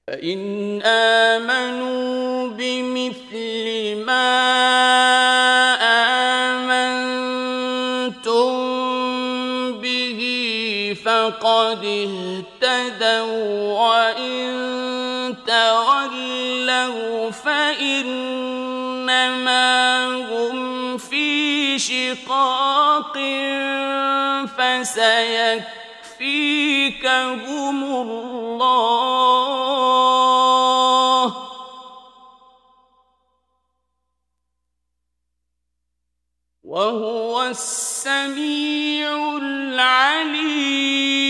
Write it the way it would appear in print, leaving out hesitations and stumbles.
فإن آمنوا بمثل ما آمنتم به فقد اهتدوا وإن تولوا فإنما هم في شقاق فسيكفيكهم الله وهو السميع العليم.